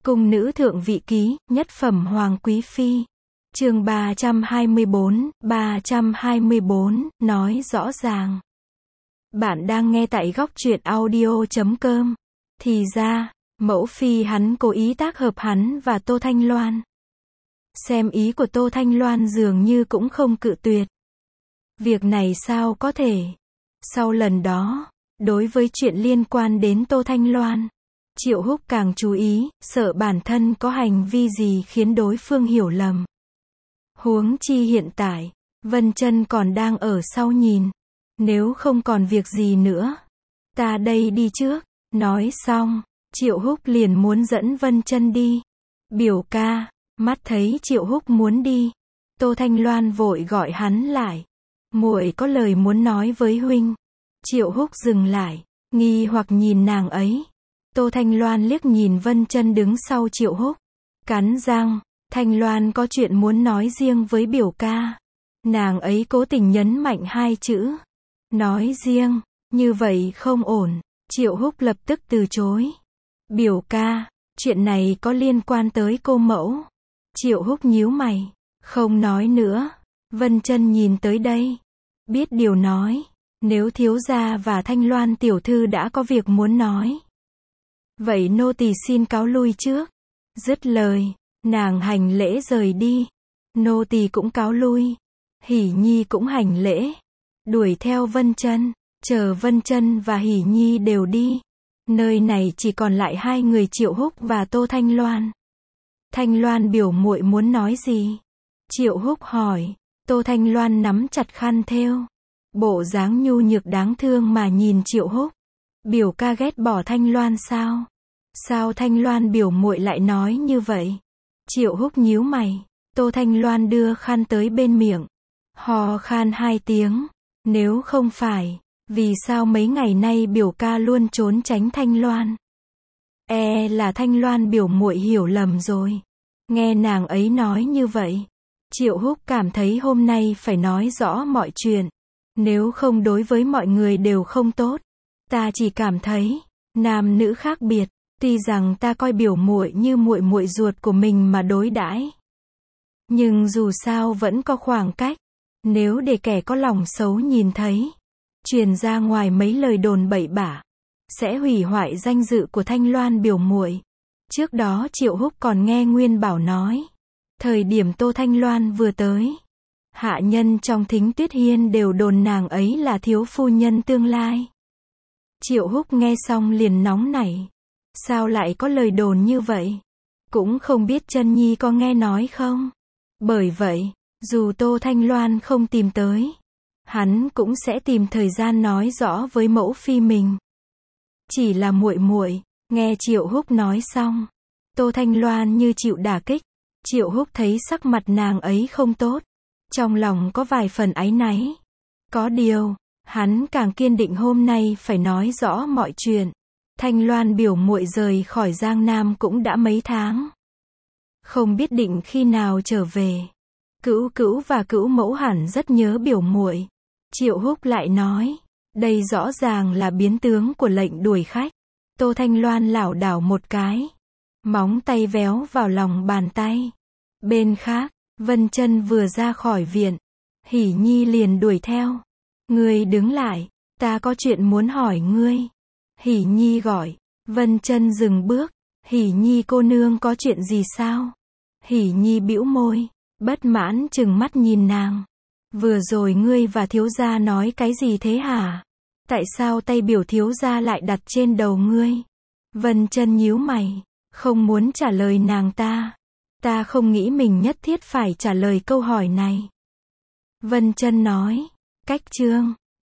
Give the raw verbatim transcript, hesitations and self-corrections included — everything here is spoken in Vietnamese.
Cung nữ thượng vị ký, nhất phẩm hoàng quý phi. Chương ba trăm hai mươi bốn, ba trăm hai mươi bốn, nói rõ ràng. Bạn đang nghe tại góc truyện audio chấm com. Thì ra, mẫu phi hắn cố ý tác hợp hắn và Tô Thanh Loan. Xem ý của Tô Thanh Loan dường như cũng không cự tuyệt. Việc này sao có thể? Sau lần đó, đối với chuyện liên quan đến Tô Thanh Loan, Triệu Húc càng chú ý, sợ bản thân có hành vi gì khiến đối phương hiểu lầm. Huống chi hiện tại, Vân Chân còn đang ở sau nhìn. Nếu không còn việc gì nữa, ta đây đi trước. Nói xong, Triệu Húc liền muốn dẫn Vân Chân đi. Biểu ca, mắt thấy Triệu Húc muốn đi, Tô Thanh Loan vội gọi hắn lại. Muội có lời muốn nói với huynh. Triệu Húc dừng lại, nghi hoặc nhìn nàng ấy. Tô Thanh Loan liếc nhìn Vân Chân đứng sau Triệu Húc, cắn răng, Thanh Loan có chuyện muốn nói riêng với biểu ca. Nàng ấy cố tình nhấn mạnh hai chữ. Nói riêng, như vậy không ổn. Triệu Húc lập tức từ chối. Biểu ca, chuyện này có liên quan tới cô mẫu. Triệu Húc nhíu mày, không nói nữa. Vân Chân nhìn tới đây, biết điều nói, nếu thiếu gia và Thanh Loan tiểu thư đã có việc muốn nói, vậy nô tỳ xin cáo lui trước. Dứt lời, nàng hành lễ rời đi. Nô tỳ cũng cáo lui. Hỉ Nhi cũng hành lễ, đuổi theo Vân Chân. Chờ Vân Chân và Hỉ Nhi đều đi, nơi này chỉ còn lại hai người Triệu Húc và Tô Thanh Loan. Thanh Loan biểu muội muốn nói gì? Triệu Húc hỏi. Tô Thanh Loan nắm chặt khăn thêu, bộ dáng nhu nhược đáng thương mà nhìn Triệu Húc. Biểu ca ghét bỏ Thanh Loan sao? Sao Thanh Loan biểu muội lại nói như vậy? Triệu Húc nhíu mày. Tô Thanh Loan đưa khăn tới bên miệng, hò khan hai tiếng. Nếu không phải, vì sao mấy ngày nay biểu ca luôn trốn tránh Thanh Loan? E là Thanh Loan biểu muội hiểu lầm rồi. Nghe nàng ấy nói như vậy, Triệu Húc cảm thấy hôm nay phải nói rõ mọi chuyện. Nếu không đối với mọi người đều không tốt. Ta chỉ cảm thấy, nam nữ khác biệt. Tuy rằng ta coi biểu muội như muội muội ruột của mình mà đối đãi, nhưng dù sao vẫn có khoảng cách. Nếu để kẻ có lòng xấu nhìn thấy, truyền ra ngoài mấy lời đồn bậy bạ, sẽ hủy hoại danh dự của Thanh Loan biểu muội. Trước đó Triệu Húc còn nghe Nguyên Bảo nói, thời điểm Tô Thanh Loan vừa tới, hạ nhân trong Thính Tuyết Hiên đều đồn nàng ấy là thiếu phu nhân tương lai. Triệu Húc nghe xong liền nóng nảy. Sao lại có lời đồn như vậy? Cũng không biết Chân Nhi có nghe nói không? Bởi vậy, dù Tô Thanh Loan không tìm tới, hắn cũng sẽ tìm thời gian nói rõ với mẫu phi mình. Chỉ là muội muội. Nghe Triệu Húc nói xong, Tô Thanh Loan như chịu đả kích. Triệu Húc thấy sắc mặt nàng ấy không tốt, trong lòng có vài phần áy náy. Có điều, hắn càng kiên định hôm nay phải nói rõ mọi chuyện. Thanh Loan biểu muội rời khỏi Giang Nam cũng đã mấy tháng, không biết định khi nào trở về. Cữu cữu và cữu mẫu hẳn rất nhớ biểu muội. Triệu Húc lại nói, đây rõ ràng là biến tướng của lệnh đuổi khách. Tô Thanh Loan lảo đảo một cái, móng tay véo vào lòng bàn tay. Bên khác, Vân Chân vừa ra khỏi viện, Hỉ Nhi liền đuổi theo. Ngươi đứng lại, ta có chuyện muốn hỏi ngươi. Hỉ Nhi gọi. Vân Chân dừng bước. Hỉ Nhi cô nương có chuyện gì sao? Hỉ Nhi bĩu môi, bất mãn trừng mắt nhìn nàng. Vừa rồi ngươi và thiếu gia nói cái gì thế hả? Tại sao tay biểu thiếu gia lại đặt trên đầu ngươi? Vân Chân nhíu mày, không muốn trả lời nàng ta. Ta không nghĩ mình nhất thiết phải trả lời câu hỏi này. Vân Chân nói, cách chương.